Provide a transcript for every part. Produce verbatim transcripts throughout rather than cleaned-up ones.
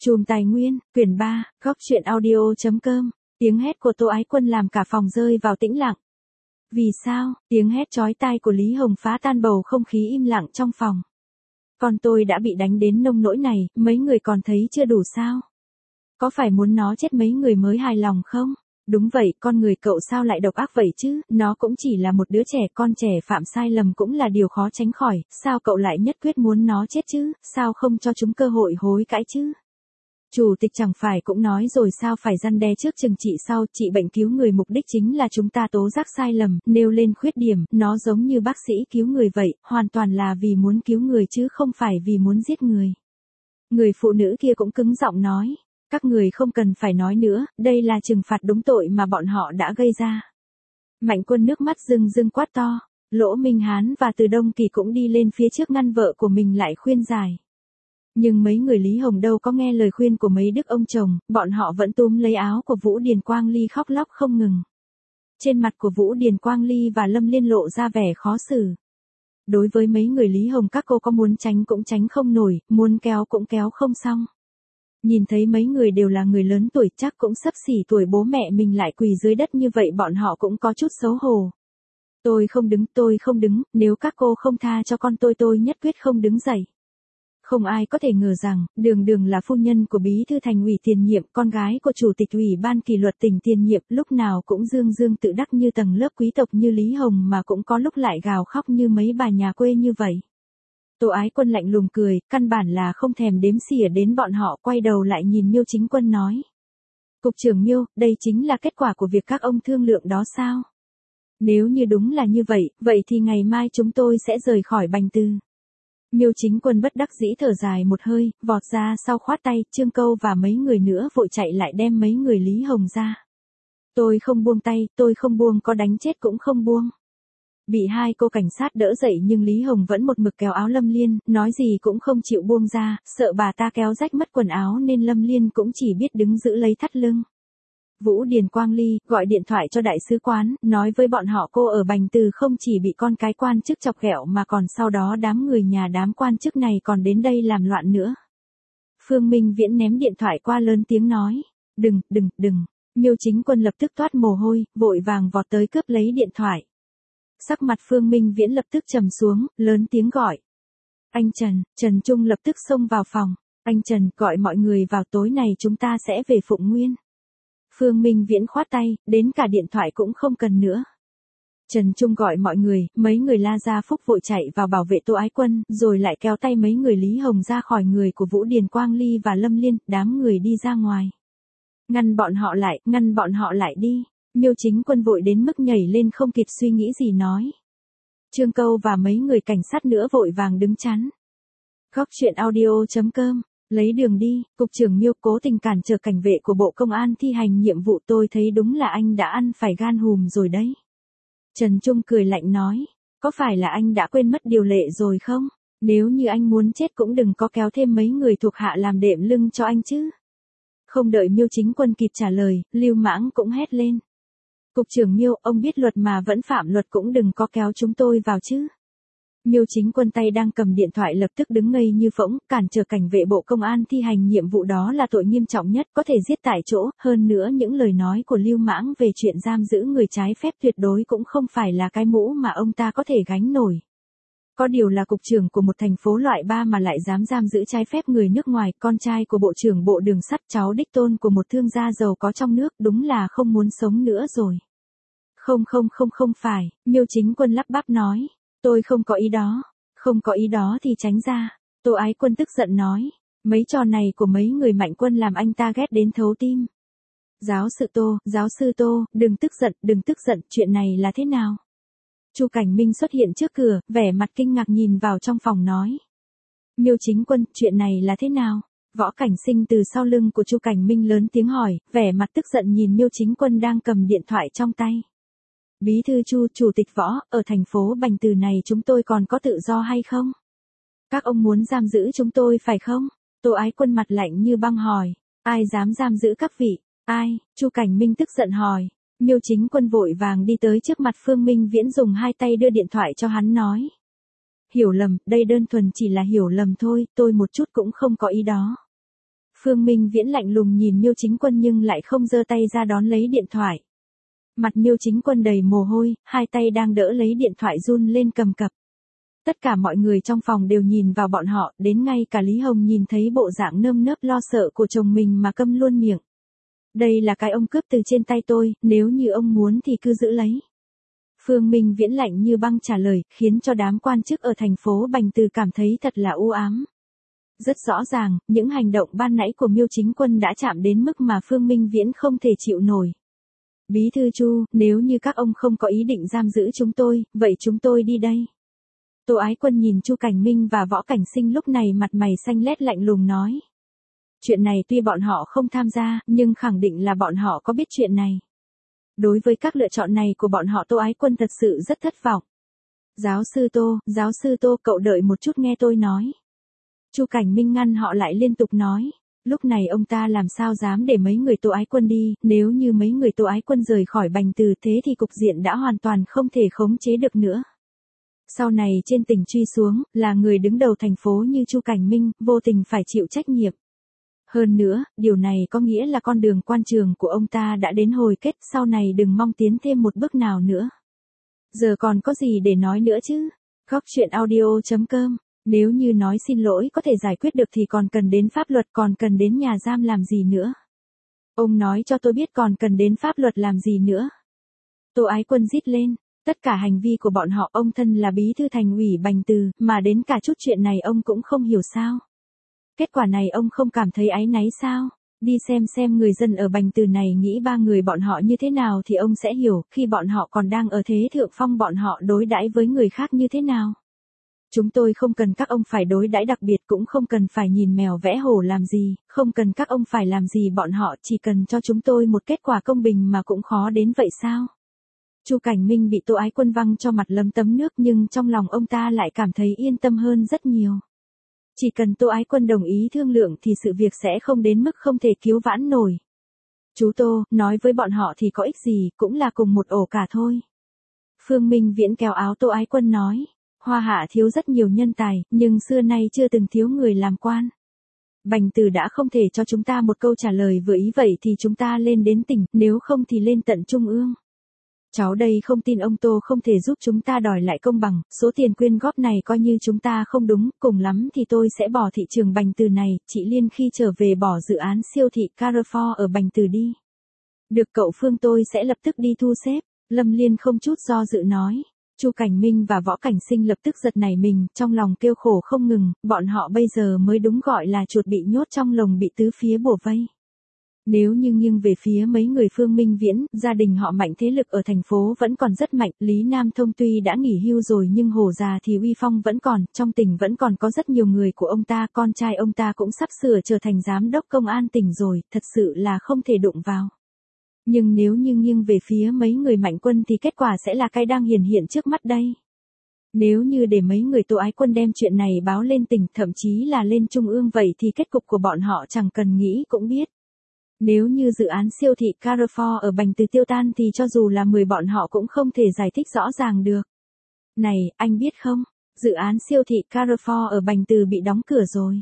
Chùm Tài Nguyên, quyển ba, góc truyện audio.com, tiếng hét của Tô Ái Quân làm cả phòng rơi vào tĩnh lặng. Vì sao? Tiếng hét chói tai của Lý Hồng phá tan bầu không khí im lặng trong phòng. Con tôi đã bị đánh đến nông nỗi này, mấy người còn thấy chưa đủ sao? Có phải muốn nó chết mấy người mới hài lòng không? Đúng vậy, con người cậu sao lại độc ác vậy chứ, nó cũng chỉ là một đứa trẻ, con trẻ phạm sai lầm cũng là điều khó tránh khỏi, sao cậu lại nhất quyết muốn nó chết chứ, sao không cho chúng cơ hội hối cải chứ? Chủ tịch chẳng phải cũng nói rồi sao phải răn đe trước chừng trị sau, trị bệnh cứu người mục đích chính là chúng ta tố giác sai lầm, nêu lên khuyết điểm, nó giống như bác sĩ cứu người vậy, hoàn toàn là vì muốn cứu người chứ không phải vì muốn giết người. Người phụ nữ kia cũng cứng giọng nói. Các người không cần phải nói nữa, đây là trừng phạt đúng tội mà bọn họ đã gây ra. Mạnh Quân nước mắt rưng rưng quát to, Lỗ Minh Hán và Từ Đông Kỳ cũng đi lên phía trước ngăn vợ của mình lại khuyên giải. Nhưng mấy người Lý Hồng đâu có nghe lời khuyên của mấy đức ông chồng, bọn họ vẫn túm lấy áo của Vũ Điền Quang Ly khóc lóc không ngừng. Trên mặt của Vũ Điền Quang Ly và Lâm Liên lộ ra vẻ khó xử. Đối với mấy người Lý Hồng các cô có muốn tránh cũng tránh không nổi, muốn kéo cũng kéo không xong. Nhìn thấy mấy người đều là người lớn tuổi chắc cũng xấp xỉ tuổi bố mẹ mình lại quỳ dưới đất như vậy bọn họ cũng có chút xấu hổ. Tôi không đứng, tôi không đứng, nếu các cô không tha cho con tôi tôi nhất quyết không đứng dậy. Không ai có thể ngờ rằng, Đường Đường là phu nhân của bí thư thành ủy tiền nhiệm, con gái của chủ tịch ủy ban kỷ luật tỉnh tiền nhiệm, lúc nào cũng dương dương tự đắc như tầng lớp quý tộc như Lý Hồng mà cũng có lúc lại gào khóc như mấy bà nhà quê như vậy. Tô Ái Quân lạnh lùng cười, căn bản là không thèm đếm xỉa đến bọn họ, quay đầu lại nhìn Miêu Chính Quân nói. Cục trưởng Miêu, đây chính là kết quả của việc các ông thương lượng đó sao? Nếu như đúng là như vậy, vậy thì ngày mai chúng tôi sẽ rời khỏi Bành Từ. Miêu Chính Quân bất đắc dĩ thở dài một hơi, vọt ra sau khoát tay, Trương Câu và mấy người nữa vội chạy lại đem mấy người Lý Hồng ra. Tôi không buông tay, tôi không buông, có đánh chết cũng không buông. Bị hai cô cảnh sát đỡ dậy nhưng Lý Hồng vẫn một mực kéo áo Lâm Liên, nói gì cũng không chịu buông ra, sợ bà ta kéo rách mất quần áo nên Lâm Liên cũng chỉ biết đứng giữ lấy thắt lưng. Vũ Điền Quang Ly gọi điện thoại cho đại sứ quán, nói với bọn họ cô ở Bành Từ không chỉ bị con cái quan chức chọc ghẹo mà còn sau đó đám người nhà đám quan chức này còn đến đây làm loạn nữa. Phương Minh Viễn ném điện thoại qua lớn tiếng nói, đừng, đừng, đừng. Miêu Chính Quân lập tức toát mồ hôi, vội vàng vọt tới cướp lấy điện thoại. Sắc mặt Phương Minh Viễn lập tức trầm xuống, lớn tiếng gọi. Anh Trần, Trần Trung lập tức xông vào phòng. Anh Trần, gọi mọi người vào, tối này chúng ta sẽ về Phụng Nguyên. Phương Minh Viễn khoát tay, đến cả điện thoại cũng không cần nữa. Trần Trung gọi mọi người, mấy người La Gia Phúc vội chạy vào bảo vệ Tô Ái Quân, rồi lại kéo tay mấy người Lý Hồng ra khỏi người của Vũ Điền Quang Ly và Lâm Liên, đám người đi ra ngoài. Ngăn bọn họ lại, ngăn bọn họ lại đi. Miêu Chính Quân vội đến mức nhảy lên không kịp suy nghĩ gì nói. Trương Câu và mấy người cảnh sát nữa vội vàng đứng chắn. Góc truyện audio.com, lấy đường đi, cục trưởng Miêu cố tình cản trở cảnh vệ của Bộ Công an thi hành nhiệm vụ, tôi thấy đúng là anh đã ăn phải gan hùm rồi đấy. Trần Trung cười lạnh nói, có phải là anh đã quên mất điều lệ rồi không? Nếu như anh muốn chết cũng đừng có kéo thêm mấy người thuộc hạ làm đệm lưng cho anh chứ. Không đợi Miêu Chính Quân kịp trả lời, Lưu Mãng cũng hét lên. Cục trưởng Miêu, ông biết luật mà vẫn phạm luật cũng đừng có kéo chúng tôi vào chứ. Miêu Chính Quân tay đang cầm điện thoại lập tức đứng ngây như phỗng, cản trở cảnh vệ Bộ Công an thi hành nhiệm vụ đó là tội nghiêm trọng nhất, có thể giết tại chỗ, hơn nữa những lời nói của Lưu Mãng về chuyện giam giữ người trái phép tuyệt đối cũng không phải là cái mũ mà ông ta có thể gánh nổi. Có điều là cục trưởng của một thành phố loại ba mà lại dám giam giữ trái phép người nước ngoài, con trai của Bộ trưởng Bộ Đường sắt, cháu đích tôn của một thương gia giàu có trong nước, đúng là không muốn sống nữa rồi. Không không không không phải, Miêu Chính Quân lắp bắp nói, tôi không có ý đó, không có ý đó thì tránh ra. Tô Ái Quân tức giận nói, mấy trò này của mấy người Mạnh Quân làm anh ta ghét đến thấu tim. Giáo sư Tô, giáo sư Tô, đừng tức giận, đừng tức giận, chuyện này là thế nào? Chu Cảnh Minh xuất hiện trước cửa, vẻ mặt kinh ngạc nhìn vào trong phòng nói. Miêu Chính Quân, chuyện này là thế nào? Võ Cảnh Sinh từ sau lưng của Chu Cảnh Minh lớn tiếng hỏi, vẻ mặt tức giận nhìn Miêu Chính Quân đang cầm điện thoại trong tay. Bí thư Chu, chủ tịch Võ, ở thành phố Bành Từ này chúng tôi còn có tự do hay không? Các ông muốn giam giữ chúng tôi phải không? Tô Ái Quân mặt lạnh như băng hỏi, ai dám giam giữ các vị? Ai? Chu Cảnh Minh tức giận hỏi. Miêu Chính Quân vội vàng đi tới trước mặt Phương Minh Viễn dùng hai tay đưa điện thoại cho hắn nói. Hiểu lầm, đây đơn thuần chỉ là hiểu lầm thôi, tôi một chút cũng không có ý đó. Phương Minh Viễn lạnh lùng nhìn Miêu Chính Quân nhưng lại không giơ tay ra đón lấy điện thoại. Mặt Miêu Chính Quân đầy mồ hôi, hai tay đang đỡ lấy điện thoại run lên cầm cập. Tất cả mọi người trong phòng đều nhìn vào bọn họ, đến ngay cả Lý Hồng nhìn thấy bộ dạng nơm nớp lo sợ của chồng mình mà câm luôn miệng. Đây là cái ông cướp từ trên tay tôi, nếu như ông muốn thì cứ giữ lấy. Phương Minh Viễn lạnh như băng trả lời, khiến cho đám quan chức ở thành phố Bành Từ cảm thấy thật là u ám. Rất rõ ràng, những hành động ban nãy của Miêu Chính Quân đã chạm đến mức mà Phương Minh Viễn không thể chịu nổi. Bí thư Chu, nếu như các ông không có ý định giam giữ chúng tôi, vậy chúng tôi đi đây. Tô Ái Quân nhìn Chu Cảnh Minh và Võ Cảnh Sinh lúc này mặt mày xanh lét lạnh lùng nói. Chuyện này tuy bọn họ không tham gia, nhưng khẳng định là bọn họ có biết chuyện này. Đối với các lựa chọn này của bọn họ Tô Ái Quân thật sự rất thất vọng. Giáo sư Tô, giáo sư Tô cậu đợi một chút nghe tôi nói. Chu Cảnh Minh ngăn họ lại liên tục nói. Lúc này ông ta làm sao dám để mấy người Tô Ái Quân đi, nếu như mấy người Tô Ái Quân rời khỏi Bành Từ thế thì cục diện đã hoàn toàn không thể khống chế được nữa. Sau này trên tỉnh truy xuống, là người đứng đầu thành phố như Chu Cảnh Minh, vô tình phải chịu trách nhiệm. Hơn nữa, điều này có nghĩa là con đường quan trường của ông ta đã đến hồi kết, sau này đừng mong tiến thêm một bước nào nữa. Giờ còn có gì để nói nữa chứ? Góc truyện audio chấm com. Nếu như nói xin lỗi có thể giải quyết được thì còn cần đến pháp luật, còn cần đến nhà giam làm gì nữa? Ông nói cho tôi biết còn cần đến pháp luật làm gì nữa? Tô Ái Quân rít lên. Tất cả hành vi của bọn họ ông thân là bí thư thành ủy Bành Từ, mà đến cả chút chuyện này ông cũng không hiểu sao. Kết quả này ông không cảm thấy áy náy sao? Đi xem xem người dân ở Bành Từ này nghĩ ba người bọn họ như thế nào thì ông sẽ hiểu, khi bọn họ còn đang ở thế thượng phong bọn họ đối đãi với người khác như thế nào. Chúng tôi không cần các ông phải đối đãi đặc biệt, cũng không cần phải nhìn mèo vẽ hổ làm gì, không cần các ông phải làm gì bọn họ, chỉ cần cho chúng tôi một kết quả công bình mà cũng khó đến vậy sao? Chu Cảnh Minh bị Tô Ái Quân văng cho mặt lấm tấm nước nhưng trong lòng ông ta lại cảm thấy yên tâm hơn rất nhiều. Chỉ cần Tô Ái Quân đồng ý thương lượng thì sự việc sẽ không đến mức không thể cứu vãn nổi. Chú Tô, nói với bọn họ thì có ích gì, cũng là cùng một ổ cả thôi. Phương Minh Viễn kéo áo Tô Ái Quân nói. Hoa Hạ thiếu rất nhiều nhân tài, nhưng xưa nay chưa từng thiếu người làm quan. Bành Từ đã không thể cho chúng ta một câu trả lời vừa ý, vậy thì chúng ta lên đến tỉnh, nếu không thì lên tận trung ương. Cháu đây không tin ông Tô không thể giúp chúng ta đòi lại công bằng, số tiền quyên góp này coi như chúng ta không đúng, cùng lắm thì tôi sẽ bỏ thị trường Bành Từ này, chị Liên khi trở về bỏ dự án siêu thị Carrefour ở Bành Từ đi. Được cậu Phương, tôi sẽ lập tức đi thu xếp, Lâm Liên không chút do dự nói. Chu Cảnh Minh và Võ Cảnh Sinh lập tức giật nảy mình, trong lòng kêu khổ không ngừng, bọn họ bây giờ mới đúng gọi là chuột bị nhốt trong lồng bị tứ phía bủa vây. Nếu như nghiêng về phía mấy người Phương Minh Viễn, gia đình họ Mạnh thế lực ở thành phố vẫn còn rất mạnh, Lý Nam Thông tuy đã nghỉ hưu rồi nhưng hổ già thì uy phong vẫn còn, trong tỉnh vẫn còn có rất nhiều người của ông ta, con trai ông ta cũng sắp sửa trở thành giám đốc công an tỉnh rồi, thật sự là không thể đụng vào. Nhưng nếu như nghiêng về phía mấy người Mạnh Quân thì kết quả sẽ là cái đang hiển hiện trước mắt đây. Nếu như để mấy người Tô Ái Quân đem chuyện này báo lên tỉnh, thậm chí là lên trung ương, vậy thì kết cục của bọn họ chẳng cần nghĩ cũng biết. Nếu như dự án siêu thị Carrefour ở Bành Từ tiêu tan thì cho dù là mười bọn họ cũng không thể giải thích rõ ràng được. Này, anh biết không, dự án siêu thị Carrefour ở Bành Từ bị đóng cửa rồi.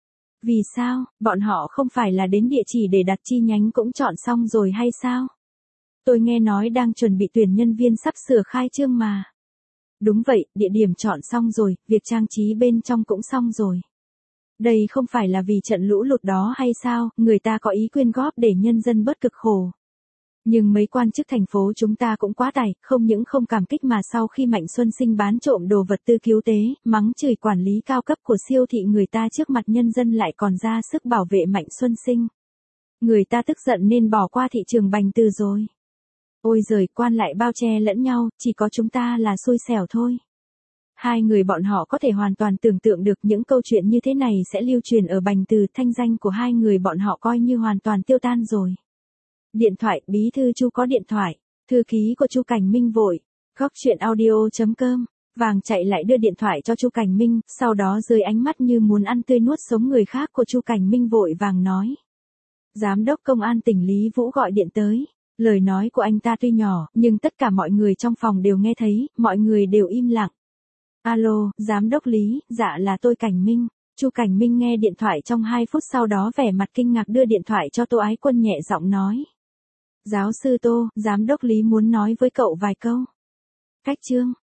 Vì sao, bọn họ không phải là đến địa chỉ để đặt chi nhánh cũng chọn xong rồi hay sao? Tôi nghe nói đang chuẩn bị tuyển nhân viên sắp sửa khai trương mà. Đúng vậy, địa điểm chọn xong rồi, việc trang trí bên trong cũng xong rồi. Đây không phải là vì trận lũ lụt đó hay sao, người ta có ý quyên góp để nhân dân bớt cực khổ. Nhưng mấy quan chức thành phố chúng ta cũng quá tài, không những không cảm kích mà sau khi Mạnh Xuân Sinh bán trộm đồ vật tư cứu tế, mắng chửi quản lý cao cấp của siêu thị người ta trước mặt nhân dân lại còn ra sức bảo vệ Mạnh Xuân Sinh. Người ta tức giận nên bỏ qua thị trường Bành Từ rồi. Ôi giời, quan lại bao che lẫn nhau, chỉ có chúng ta là xui xẻo thôi. Hai người bọn họ có thể hoàn toàn tưởng tượng được những câu chuyện như thế này sẽ lưu truyền ở Bành Từ, thanh danh của hai người bọn họ coi như hoàn toàn tiêu tan rồi. Điện thoại, bí thư Chu có điện thoại, thư ký của Chu Cảnh Minh vội. Góc truyện audio chấm com, vàng chạy lại đưa điện thoại cho Chu Cảnh Minh, sau đó dưới ánh mắt như muốn ăn tươi nuốt sống người khác của Chu Cảnh Minh vội vàng nói. Giám đốc công an tỉnh Lý Vũ gọi điện tới. Lời nói của anh ta tuy nhỏ, nhưng tất cả mọi người trong phòng đều nghe thấy, mọi người đều im lặng. Alo, giám đốc Lý, dạ là tôi Cảnh Minh. Chu Cảnh Minh nghe điện thoại trong hai phút sau đó vẻ mặt kinh ngạc đưa điện thoại cho Tô Ái Quân nhẹ giọng nói. Giáo sư Tô, giám đốc Lý muốn nói với cậu vài câu. Cách chương.